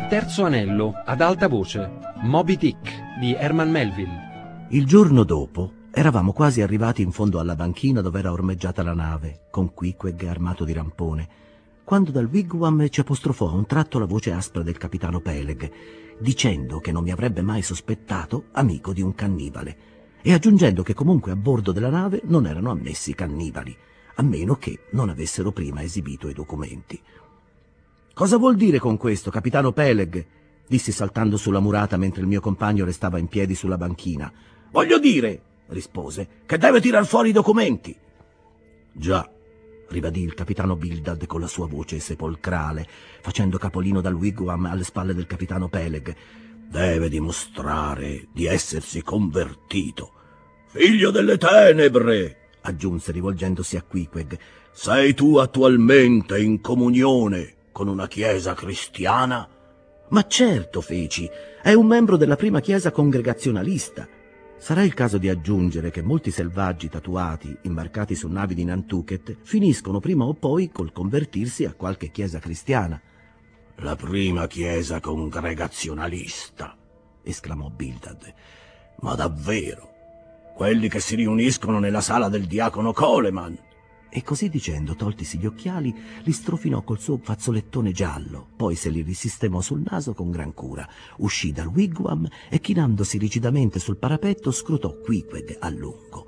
Terzo anello, ad alta voce, Moby Dick di Herman Melville. Il giorno dopo eravamo quasi arrivati in fondo alla banchina dove era ormeggiata la nave, con Queequeg armato di rampone, quando dal wigwam ci apostrofò a un tratto la voce aspra del capitano Peleg, dicendo che non mi avrebbe mai sospettato amico di un cannibale, e aggiungendo che comunque a bordo della nave non erano ammessi cannibali, a meno che non avessero prima esibito i documenti. «Cosa vuol dire con questo, capitano Peleg?» dissi saltando sulla murata mentre il mio compagno restava in piedi sulla banchina. «Voglio dire», rispose, «che deve tirar fuori i documenti». «Già», ribadì il capitano Bildad con la sua voce sepolcrale, facendo capolino dal wigwam alle spalle del capitano Peleg. «Deve dimostrare di essersi convertito». «Figlio delle tenebre», aggiunse rivolgendosi a Queequeg, «sei tu attualmente in comunione con una chiesa cristiana?» «Ma certo, feci, è un membro della prima chiesa congregazionalista». Sarà il caso di aggiungere che molti selvaggi tatuati, imbarcati su navi di Nantucket, finiscono prima o poi col convertirsi a qualche chiesa cristiana. «La prima chiesa congregazionalista», esclamò Bildad. «Ma davvero? Quelli che si riuniscono nella sala del diacono Coleman?» E così dicendo, toltisi gli occhiali, li strofinò col suo fazzolettone giallo, poi se li risistemò sul naso con gran cura, uscì dal wigwam e, chinandosi rigidamente sul parapetto, scrutò Queequeg a lungo.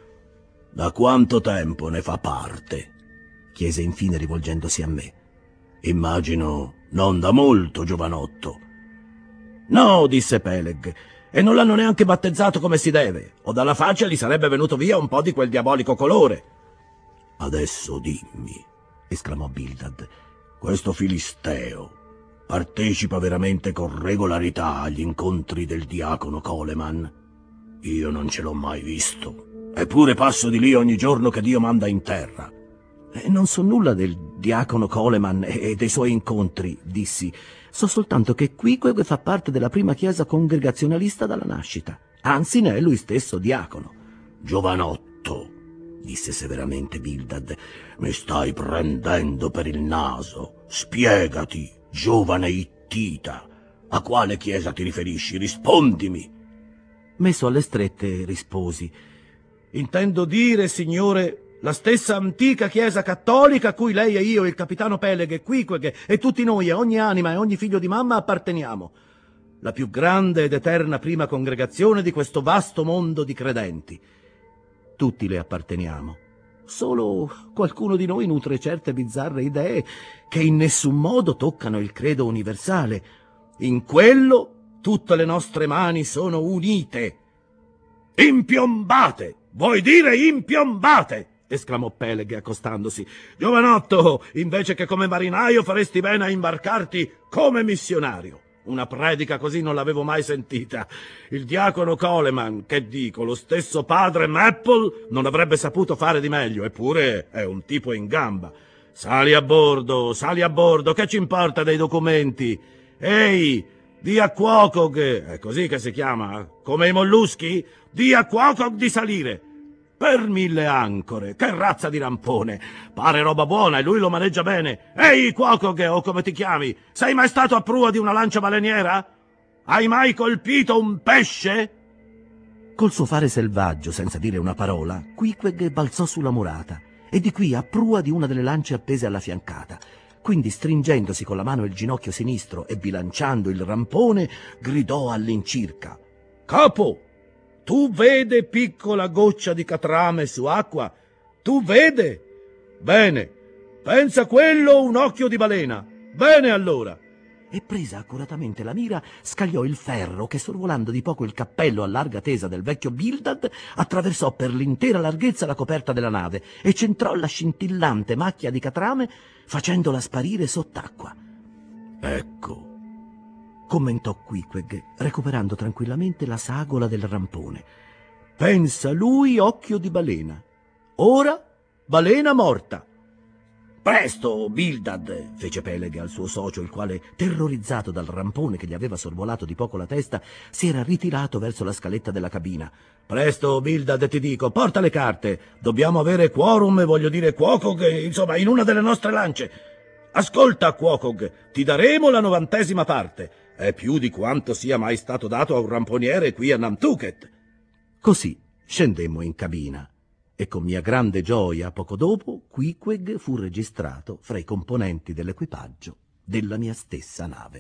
«Da quanto tempo ne fa parte?» chiese infine rivolgendosi a me. «Immagino non da molto, giovanotto». «No», disse Peleg, «e non l'hanno neanche battezzato come si deve, o dalla faccia gli sarebbe venuto via un po' di quel diabolico colore». «Adesso dimmi», esclamò Bildad, «questo filisteo partecipa veramente con regolarità agli incontri del diacono Coleman? Io non ce l'ho mai visto, eppure passo di lì ogni giorno che Dio manda in terra». «Non so nulla del diacono Coleman e dei suoi incontri», dissi. «So soltanto che Queequeg fa parte della prima chiesa congregazionalista dalla nascita. Anzi, ne è lui stesso diacono». «Giovanotto», disse severamente Bildad, «mi stai prendendo per il naso. Spiegati, giovane ittita. A quale chiesa ti riferisci? Rispondimi». Messo alle strette, risposi. «Intendo dire, signore, la stessa antica chiesa cattolica a cui lei e io, il capitano Peleg e Queequeg e tutti noi e ogni anima e ogni figlio di mamma apparteniamo. La più grande ed eterna prima congregazione di questo vasto mondo di credenti. Tutti le apparteniamo. Solo qualcuno di noi nutre certe bizzarre idee che in nessun modo toccano il credo universale. In quello tutte le nostre mani sono unite». «Impiombate! Vuoi dire impiombate?» esclamò Peleg accostandosi. «Giovanotto, invece che come marinaio faresti bene a imbarcarti come missionario. Una predica così non l'avevo mai sentita. Il diacono Coleman, che dico, lo stesso padre Maple, non avrebbe saputo fare di meglio, eppure è un tipo in gamba. Sali a bordo, che ci importa dei documenti? Ehi, di a Queequeg, è così che si chiama, come i molluschi? Di a Queequeg di salire. Per 1000 ancore, che razza di rampone! Pare roba buona e lui lo maneggia bene. Ehi, Queequeg, o come ti chiami, sei mai stato a prua di una lancia baleniera? Hai mai colpito un pesce?» Col suo fare selvaggio, senza dire una parola, Queequeg balzò sulla murata e di qui a prua di una delle lance appese alla fiancata. Quindi, stringendosi con la mano il ginocchio sinistro e bilanciando il rampone, gridò all'incirca: «Capo! Tu vede piccola goccia di catrame su acqua? Tu vede? Bene, pensa quello un occhio di balena. Bene allora!» E presa accuratamente la mira, scagliò il ferro che, sorvolando di poco il cappello a larga tesa del vecchio Bildad, attraversò per l'intera larghezza la coperta della nave e centrò la scintillante macchia di catrame, facendola sparire sott'acqua. «Ecco», commentò Queequeg, recuperando tranquillamente la sagola del rampone. «Pensa lui occhio di balena. Ora balena morta». «Presto, Bildad!» fece Peleg al suo socio, il quale, terrorizzato dal rampone che gli aveva sorvolato di poco la testa, si era ritirato verso la scaletta della cabina. «Presto, Bildad, ti dico, porta le carte. Dobbiamo avere quorum, voglio dire Queequeg, insomma, in una delle nostre lance. Ascolta, Quocock, ti daremo la 90ª parte. È più di quanto sia mai stato dato a un ramponiere qui a Nantucket. Così scendemmo in cabina e con mia grande gioia, poco dopo, Queequeg fu registrato fra i componenti dell'equipaggio della mia stessa nave.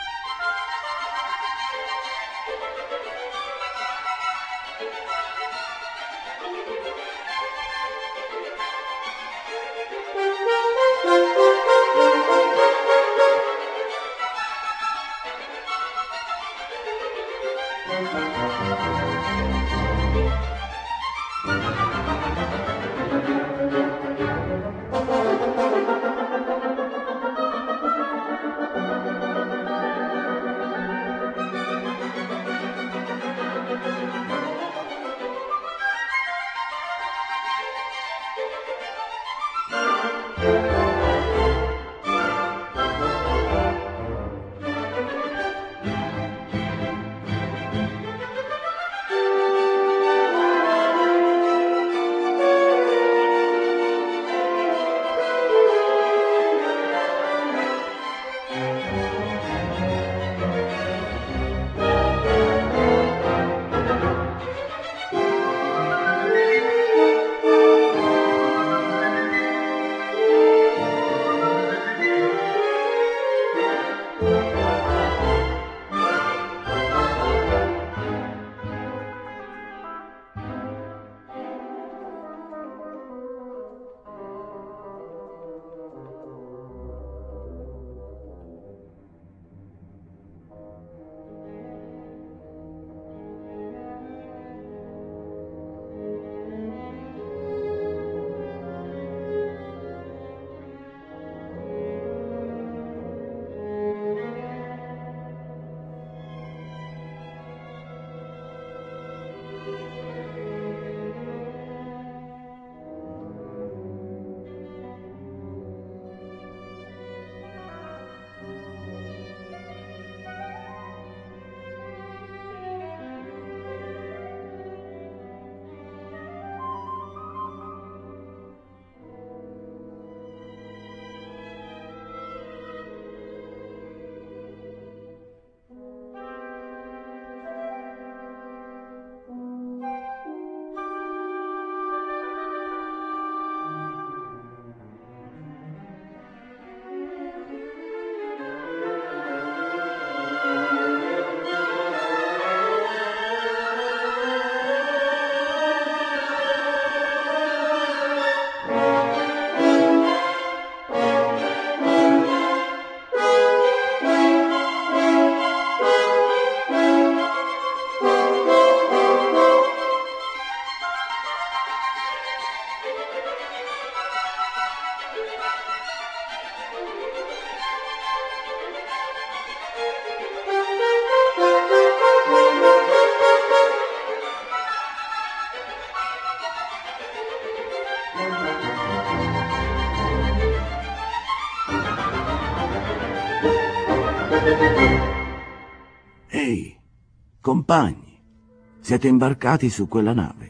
Ehi, compagni, siete imbarcati su quella nave?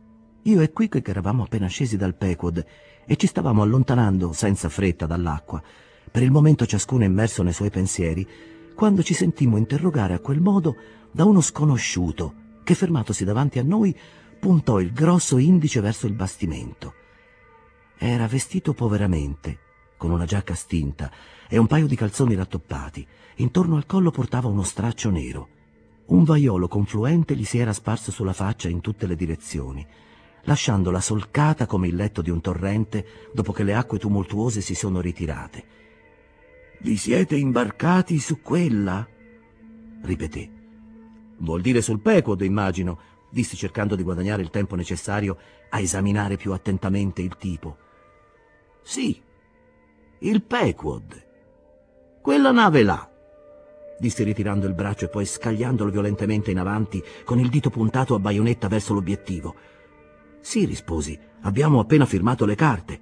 Io e Queequeg eravamo appena scesi dal Pequod e ci stavamo allontanando senza fretta dall'acqua, per il momento ciascuno immerso nei suoi pensieri, quando ci sentimmo interrogare a quel modo da uno sconosciuto che, fermatosi davanti a noi, puntò il grosso indice verso il bastimento. Era vestito poveramente, con una giacca stinta e un paio di calzoni rattoppati. Intorno al collo portava uno straccio nero. Un vaiolo confluente gli si era sparso sulla faccia in tutte le direzioni, lasciandola solcata come il letto di un torrente dopo che le acque tumultuose si sono ritirate. Vi siete imbarcati su quella? Ripeté. Vuol dire sul Pequod, immagino, dissi cercando di guadagnare il tempo necessario a esaminare più attentamente il tipo. Sì, il Pequod. Quella nave là, dissi ritirando il braccio e poi scagliandolo violentemente in avanti con il dito puntato a baionetta verso l'obiettivo. Sì, risposi, abbiamo appena firmato le carte.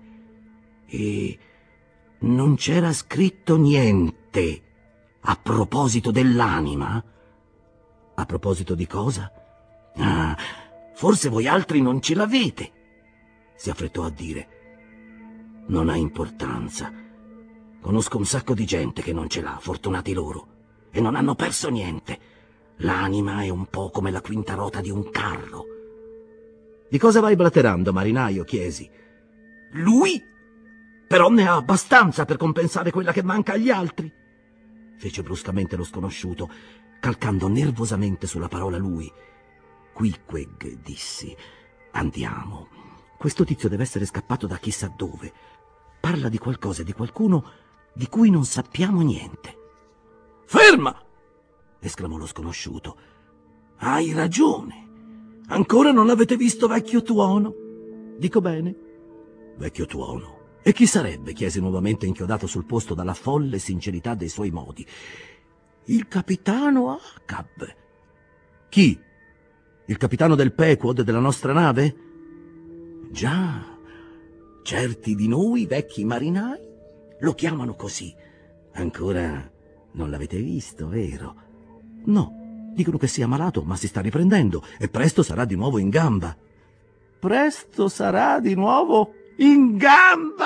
E non c'era scritto niente a proposito dell'anima? A proposito di cosa? Ah, forse voi altri non ce l'avete, si affrettò a dire. Non ha importanza. Conosco un sacco di gente che non ce l'ha, fortunati loro, e non hanno perso niente. L'anima è un po' come la quinta ruota di un carro. Di cosa vai blaterando, marinaio? Chiesi. Lui? Però ne ha abbastanza per compensare quella che manca agli altri. Fece bruscamente lo sconosciuto, calcando nervosamente sulla parola lui. Queequeg, dissi. Andiamo. Questo tizio deve essere scappato da chissà dove. Parla di qualcosa e di qualcuno di cui non sappiamo niente. Ferma! Esclamò lo sconosciuto. Hai ragione. Ancora non l'avete visto, vecchio tuono? Dico bene? Vecchio tuono. E chi sarebbe? Chiese nuovamente, inchiodato sul posto dalla folle sincerità dei suoi modi. Il capitano Acab. Chi? Il capitano del Pequod della nostra nave? Già, certi di noi vecchi marinai lo chiamano così. Ancora non l'avete visto, vero? No. Dicono che sia malato, ma si sta riprendendo e presto sarà di nuovo in gamba. Presto sarà di nuovo in gamba!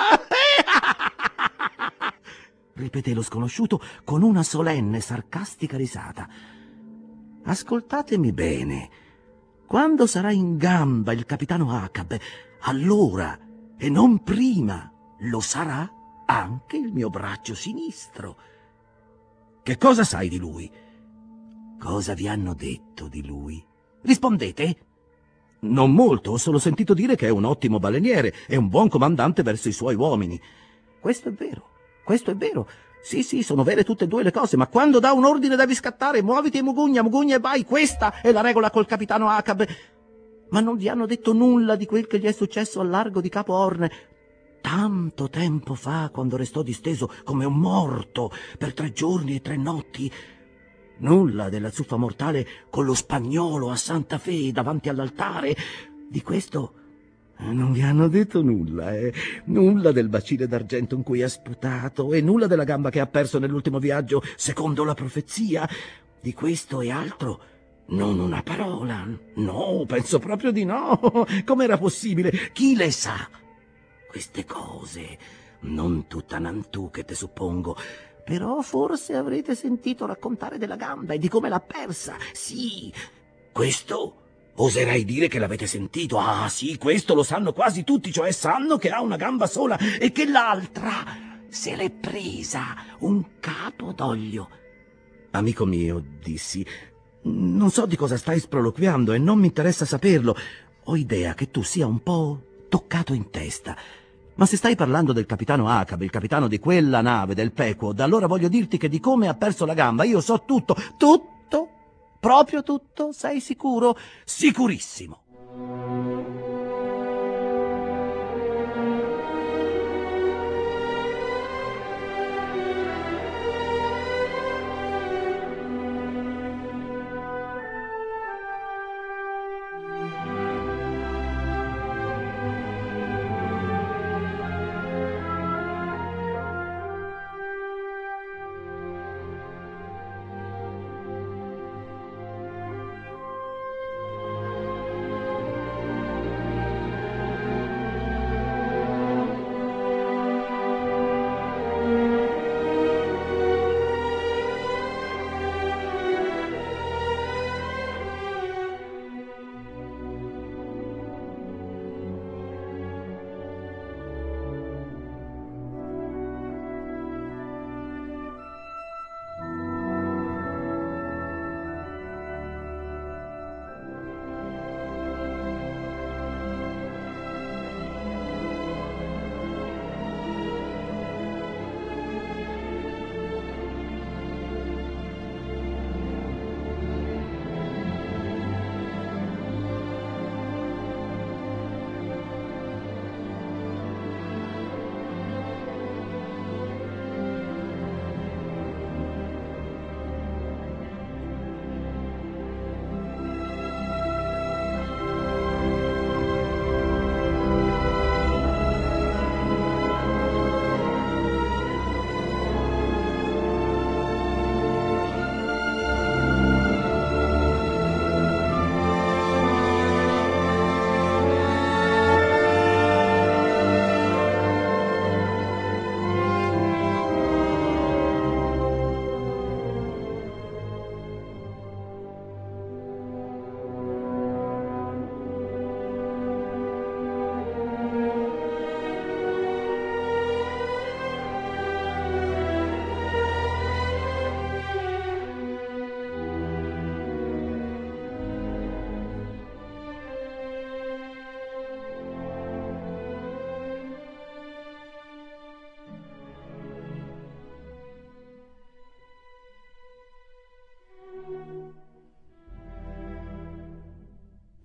Ripeté lo sconosciuto con una solenne, sarcastica risata. Ascoltatemi bene. Quando sarà in gamba il capitano Acab, allora, e non prima, lo sarà anche il mio braccio sinistro. Che cosa sai di lui? Cosa vi hanno detto di lui? Rispondete. Non molto, ho solo sentito dire che è un ottimo baleniere e un buon comandante verso i suoi uomini. Questo è vero, questo è vero. Sì, sono vere tutte e due le cose, ma quando dà un ordine devi scattare. Muoviti, Mugugna e vai. Questa è la regola col capitano Acab. Ma non vi hanno detto nulla di quel che gli è successo al largo di Capo Horn tanto tempo fa, quando restò disteso come un morto per 3 giorni e 3 notti. Nulla della zuffa mortale con lo spagnolo a Santa Fe davanti all'altare. Di questo non vi hanno detto nulla, Nulla del bacile d'argento in cui ha sputato e nulla della gamba che ha perso nell'ultimo viaggio, secondo la profezia. Di questo e altro non una parola. No, penso proprio di no. Com'era possibile? Chi le sa? Queste cose, non tutta Nantucket, suppongo. Però forse avrete sentito raccontare della gamba e di come l'ha persa. Sì, questo oserei dire che l'avete sentito. Ah, sì, questo lo sanno quasi tutti, cioè sanno che ha una gamba sola e che l'altra se l'è presa un capo d'olio. Amico mio, dissi, non so di cosa stai sproloquiando e non mi interessa saperlo. Ho idea che tu sia un po' toccato in testa. Ma se stai parlando del capitano Acab, il capitano di quella nave, del Pequod, allora voglio dirti che di come ha perso la gamba io so tutto. Tutto? Proprio tutto? Sei sicuro? Sicurissimo.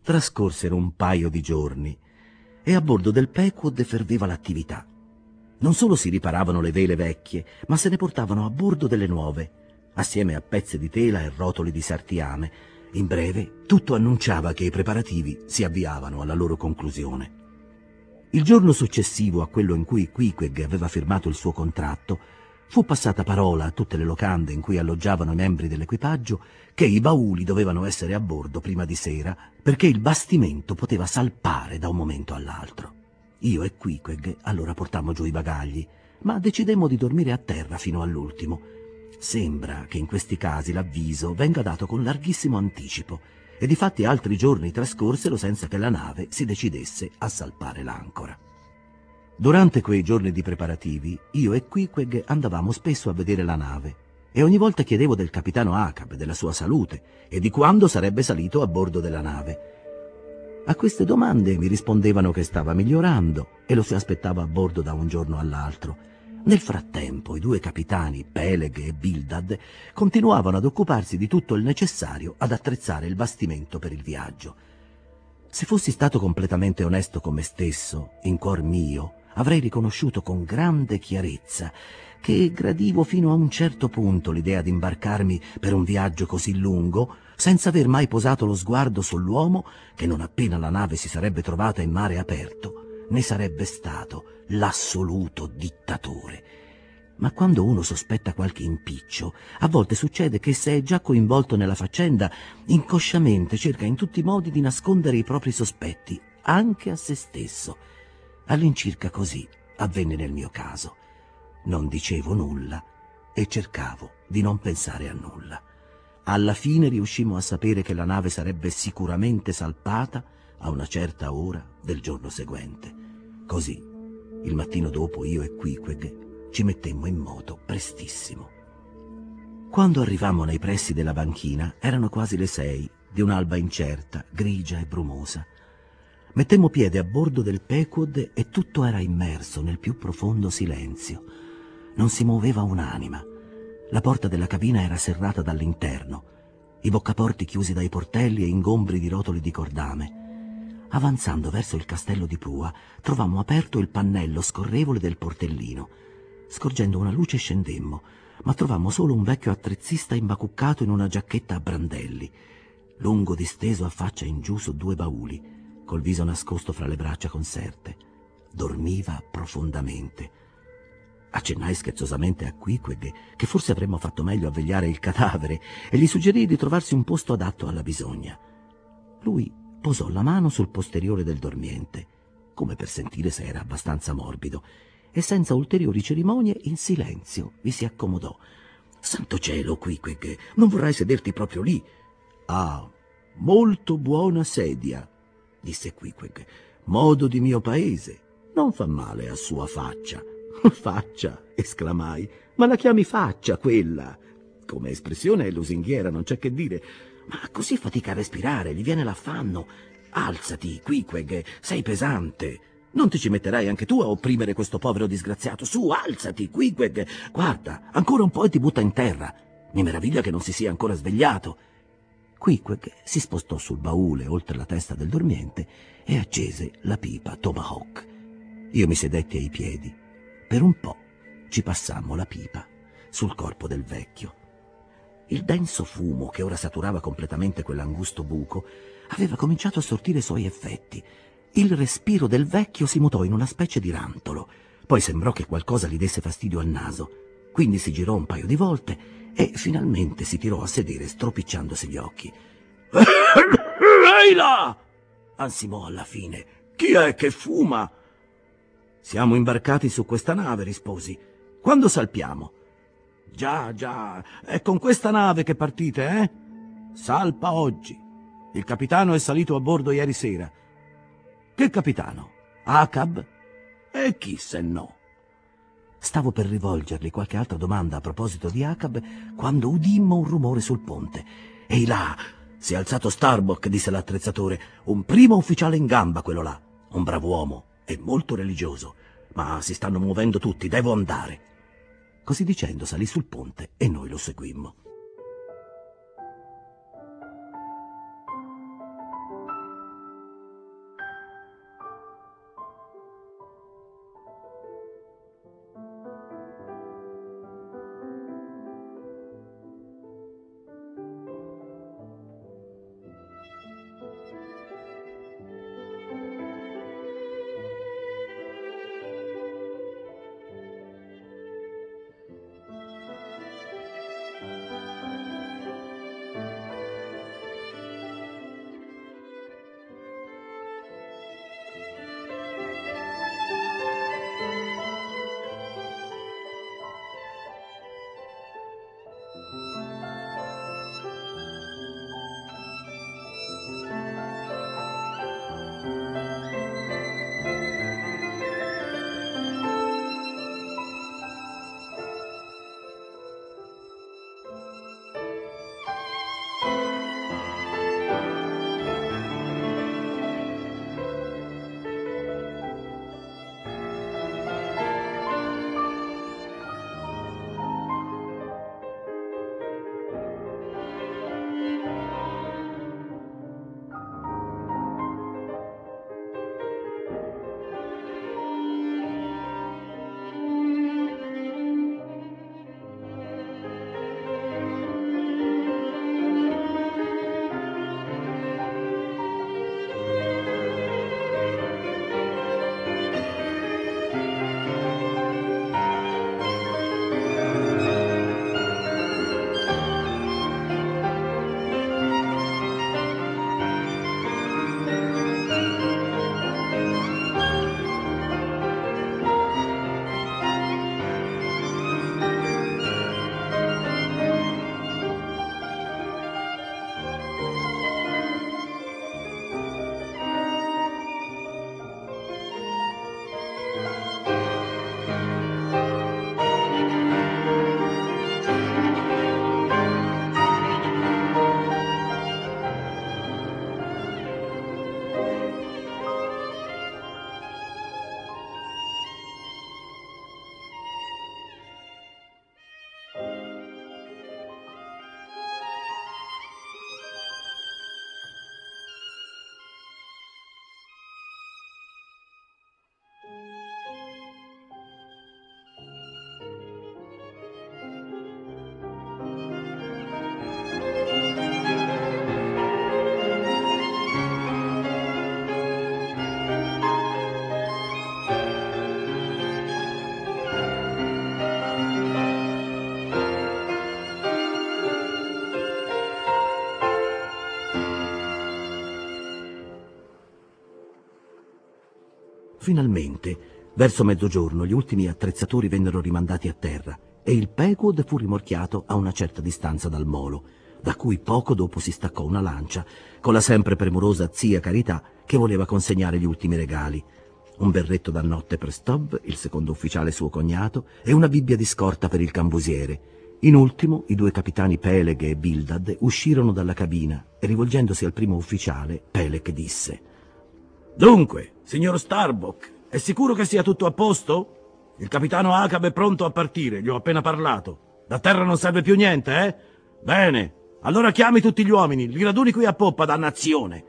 Trascorsero un paio di giorni e a bordo del Pequod ferveva l'attività. Non solo si riparavano le vele vecchie, ma se ne portavano a bordo delle nuove, assieme a pezzi di tela e rotoli di sartiame. In breve, tutto annunciava che i preparativi si avviavano alla loro conclusione. Il giorno successivo a quello in cui Queequeg aveva firmato il suo contratto, fu passata parola a tutte le locande in cui alloggiavano i membri dell'equipaggio che i bauli dovevano essere a bordo prima di sera, perché il bastimento poteva salpare da un momento all'altro. Io e Queequeg allora portammo giù i bagagli, ma decidemmo di dormire a terra fino all'ultimo. Sembra che in questi casi l'avviso venga dato con larghissimo anticipo, e difatti altri giorni trascorsero senza che la nave si decidesse a salpare l'ancora. Durante quei giorni di preparativi, io e Queequeg andavamo spesso a vedere la nave, e ogni volta chiedevo del capitano Acab, della sua salute, e di quando sarebbe salito a bordo della nave. A queste domande mi rispondevano che stava migliorando e lo si aspettava a bordo da un giorno all'altro. Nel frattempo i due capitani, Peleg e Bildad, continuavano ad occuparsi di tutto il necessario ad attrezzare il bastimento per il viaggio. Se fossi stato completamente onesto con me stesso, in cuor mio, avrei riconosciuto con grande chiarezza che gradivo fino a un certo punto l'idea di imbarcarmi per un viaggio così lungo, senza aver mai posato lo sguardo sull'uomo che, non appena la nave si sarebbe trovata in mare aperto, ne sarebbe stato l'assoluto dittatore. Ma quando uno sospetta qualche impiccio, a volte succede che, se è già coinvolto nella faccenda, inconsciamente cerca in tutti i modi di nascondere i propri sospetti, anche a se stesso. All'incirca così avvenne nel mio caso. Non dicevo nulla e cercavo di non pensare a nulla. Alla fine riuscimmo a sapere che la nave sarebbe sicuramente salpata a una certa ora del giorno seguente. Così, il mattino dopo, io e Queequeg ci mettemmo in moto prestissimo. Quando arrivammo nei pressi della banchina erano quasi le 6 di un'alba incerta, grigia e brumosa. Mettemmo piede a bordo del Pequod e tutto era immerso nel più profondo silenzio. Non si muoveva un'anima. La porta della cabina era serrata dall'interno, i boccaporti chiusi dai portelli e ingombri di rotoli di cordame. Avanzando verso il castello di prua, trovammo aperto il pannello scorrevole del portellino. Scorgendo una luce scendemmo, ma trovammo solo un vecchio attrezzista imbacuccato in una giacchetta a brandelli, lungo disteso a faccia in giù su 2 bauli, col viso nascosto fra le braccia conserte. Dormiva profondamente. Accennai scherzosamente a Queequeg che forse avremmo fatto meglio a vegliare il cadavere e gli suggerii di trovarsi un posto adatto alla bisogna. Lui posò la mano sul posteriore del dormiente, come per sentire se era abbastanza morbido, e senza ulteriori cerimonie, in silenzio, vi si accomodò. «Santo cielo, Queequeg, non vorrai sederti proprio lì?» «Ah, molto buona sedia», disse Queequeg. «Modo di mio paese. Non fa male a sua faccia». «Faccia!» esclamai. «Ma la chiami faccia, quella?» «Come espressione è lusinghiera, non c'è che dire. Ma così fatica a respirare, gli viene l'affanno. Alzati, Queequeg, sei pesante. Non ti ci metterai anche tu a opprimere questo povero disgraziato? Su, alzati, Queequeg. Guarda, ancora un po' e ti butta in terra. Mi meraviglia che non si sia ancora svegliato». Queequeg si spostò sul baule oltre la testa del dormiente e accese la pipa Tomahawk. Io mi sedetti ai piedi. Per un po' ci passammo la pipa sul corpo del vecchio. Il denso fumo che ora saturava completamente quell'angusto buco aveva cominciato a sortire i suoi effetti. Il respiro del vecchio si mutò in una specie di rantolo. Poi sembrò che qualcosa gli desse fastidio al naso. Quindi si girò un paio di volte e finalmente si tirò a sedere stropicciandosi gli occhi. «Ehi là!» ansimò alla fine. «Chi è che fuma?» «Siamo imbarcati su questa nave», risposi. «Quando salpiamo?» Già, è con questa nave che partite, eh?» «Salpa oggi. Il capitano è salito a bordo ieri sera». «Che capitano? Acab?» «E chi se no?» Stavo per rivolgergli qualche altra domanda a proposito di Acab quando udimmo un rumore sul ponte. «Ehi là! Si è alzato Starbuck», disse l'attrezzatore. «Un primo ufficiale in gamba, quello là. Un bravo uomo e molto religioso. Ma si stanno muovendo tutti, devo andare». Così dicendo salì sul ponte e noi lo seguimmo. Finalmente, verso mezzogiorno, gli ultimi attrezzatori vennero rimandati a terra e il Pequod fu rimorchiato a una certa distanza dal molo, da cui poco dopo si staccò una lancia con la sempre premurosa zia Carità che voleva consegnare gli ultimi regali. Un berretto da notte per Stubb, il secondo ufficiale suo cognato, e una bibbia di scorta per il cambusiere. In ultimo, i due capitani Peleg e Bildad uscirono dalla cabina e, rivolgendosi al primo ufficiale, Peleg disse: «Dunque, signor Starbuck, è sicuro che sia tutto a posto? Il capitano Acab è pronto a partire, gli ho appena parlato. Da terra non serve più niente, eh? Bene, allora chiami tutti gli uomini, li raduni qui a poppa, dannazione!»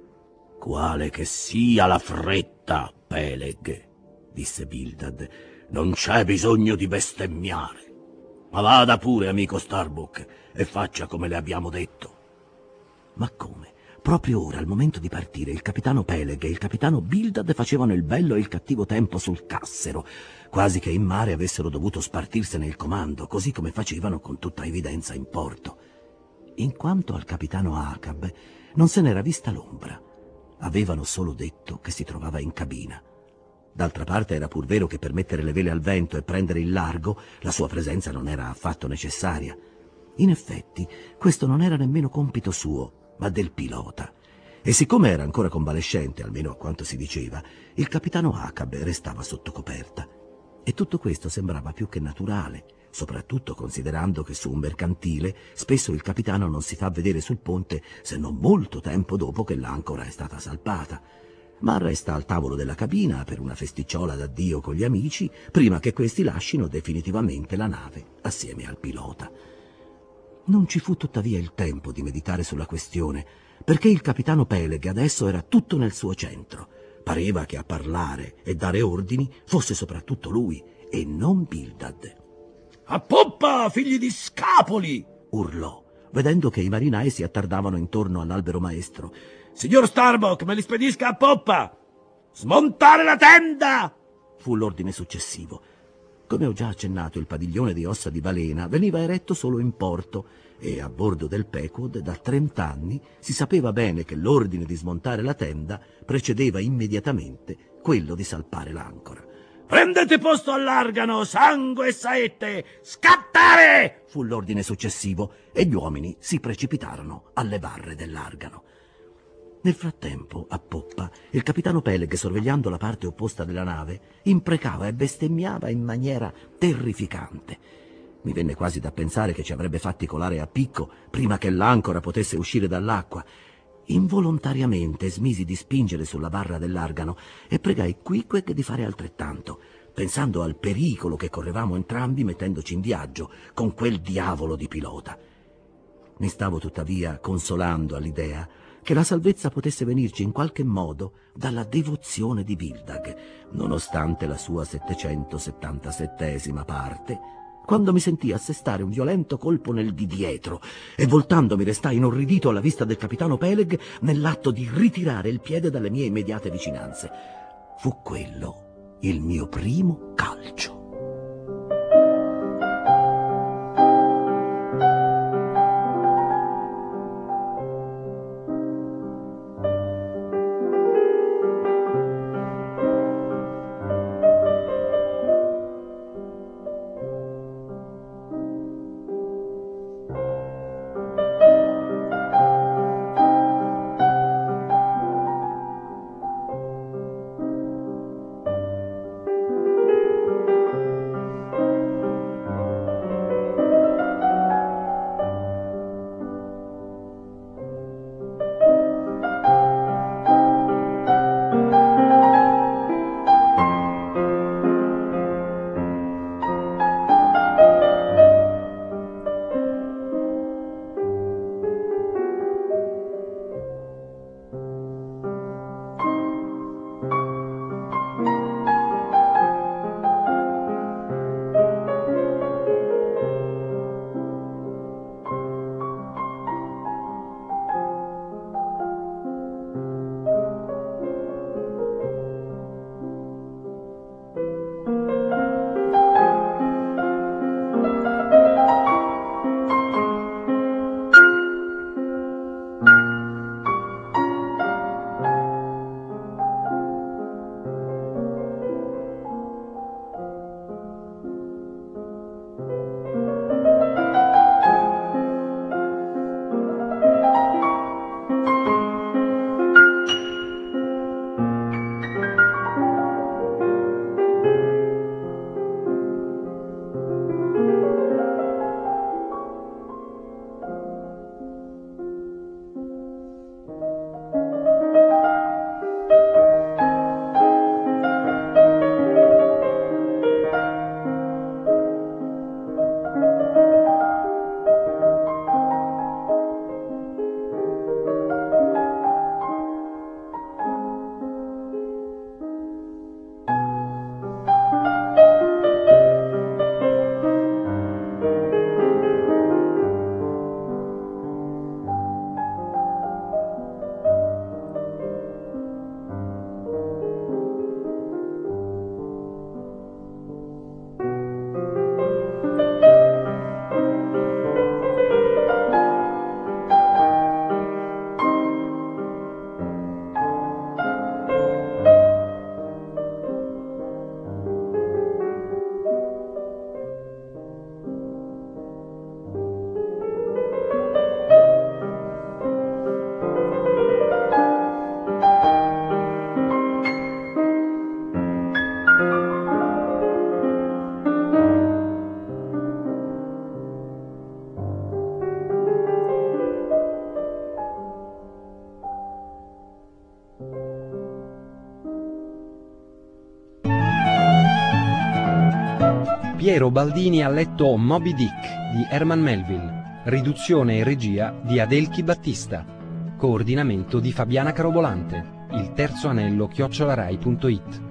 «Quale che sia la fretta, Peleg», disse Bildad, «non c'è bisogno di bestemmiare. Ma vada pure, amico Starbuck, e faccia come le abbiamo detto». Ma come? Proprio ora, al momento di partire, il capitano Peleg e il capitano Bildad facevano il bello e il cattivo tempo sul Cassero, quasi che in mare avessero dovuto spartirsene il comando, così come facevano con tutta evidenza in porto. In quanto al capitano Acab, non se n'era vista l'ombra. Avevano solo detto che si trovava in cabina. D'altra parte era pur vero che per mettere le vele al vento e prendere il largo la sua presenza non era affatto necessaria. In effetti, questo non era nemmeno compito suo, ma del pilota. E siccome era ancora convalescente, almeno a quanto si diceva, il capitano Acab restava sotto coperta. E tutto questo sembrava più che naturale, soprattutto considerando che su un mercantile spesso il capitano non si fa vedere sul ponte se non molto tempo dopo che l'ancora è stata salpata, ma resta al tavolo della cabina per una festicciola d'addio con gli amici prima che questi lascino definitivamente la nave assieme al pilota. Non ci fu tuttavia il tempo di meditare sulla questione, perché il capitano Peleg adesso era tutto nel suo centro. Pareva che a parlare e dare ordini fosse soprattutto lui e non Bildad. «A poppa, figli di scapoli!» urlò, vedendo che i marinai si attardavano intorno all'albero maestro. «Signor Starbuck, me li spedisca a poppa! Smontare la tenda!» fu l'ordine successivo. Come ho già accennato, il padiglione di ossa di balena veniva eretto solo in porto e a bordo del Pequod da 30 anni si sapeva bene che l'ordine di smontare la tenda precedeva immediatamente quello di salpare l'ancora. Prendete posto all'Argano, sangue e saette! Scattare! Fu l'ordine successivo e gli uomini si precipitarono alle barre dell'Argano. Nel frattempo, a poppa, il capitano Peleg, sorvegliando la parte opposta della nave, imprecava e bestemmiava in maniera terrificante. Mi venne quasi da pensare che ci avrebbe fatti colare a picco prima che l'ancora potesse uscire dall'acqua. Involontariamente smisi di spingere sulla barra dell'Argano e pregai Queequeg di fare altrettanto, pensando al pericolo che correvamo entrambi mettendoci in viaggio con quel diavolo di pilota. Mi stavo tuttavia consolando all'idea che la salvezza potesse venirci in qualche modo dalla devozione di Bildag, nonostante la sua 777esima parte, quando mi sentii assestare un violento colpo nel di dietro e voltandomi restai inorridito alla vista del capitano Peleg nell'atto di ritirare il piede dalle mie immediate vicinanze. Fu quello il mio primo calcio. Piero Baldini ha letto Moby Dick di Herman Melville, riduzione e regia di Adelchi Battista, coordinamento di Fabiana Carobolante, il terzo anello @rai.it.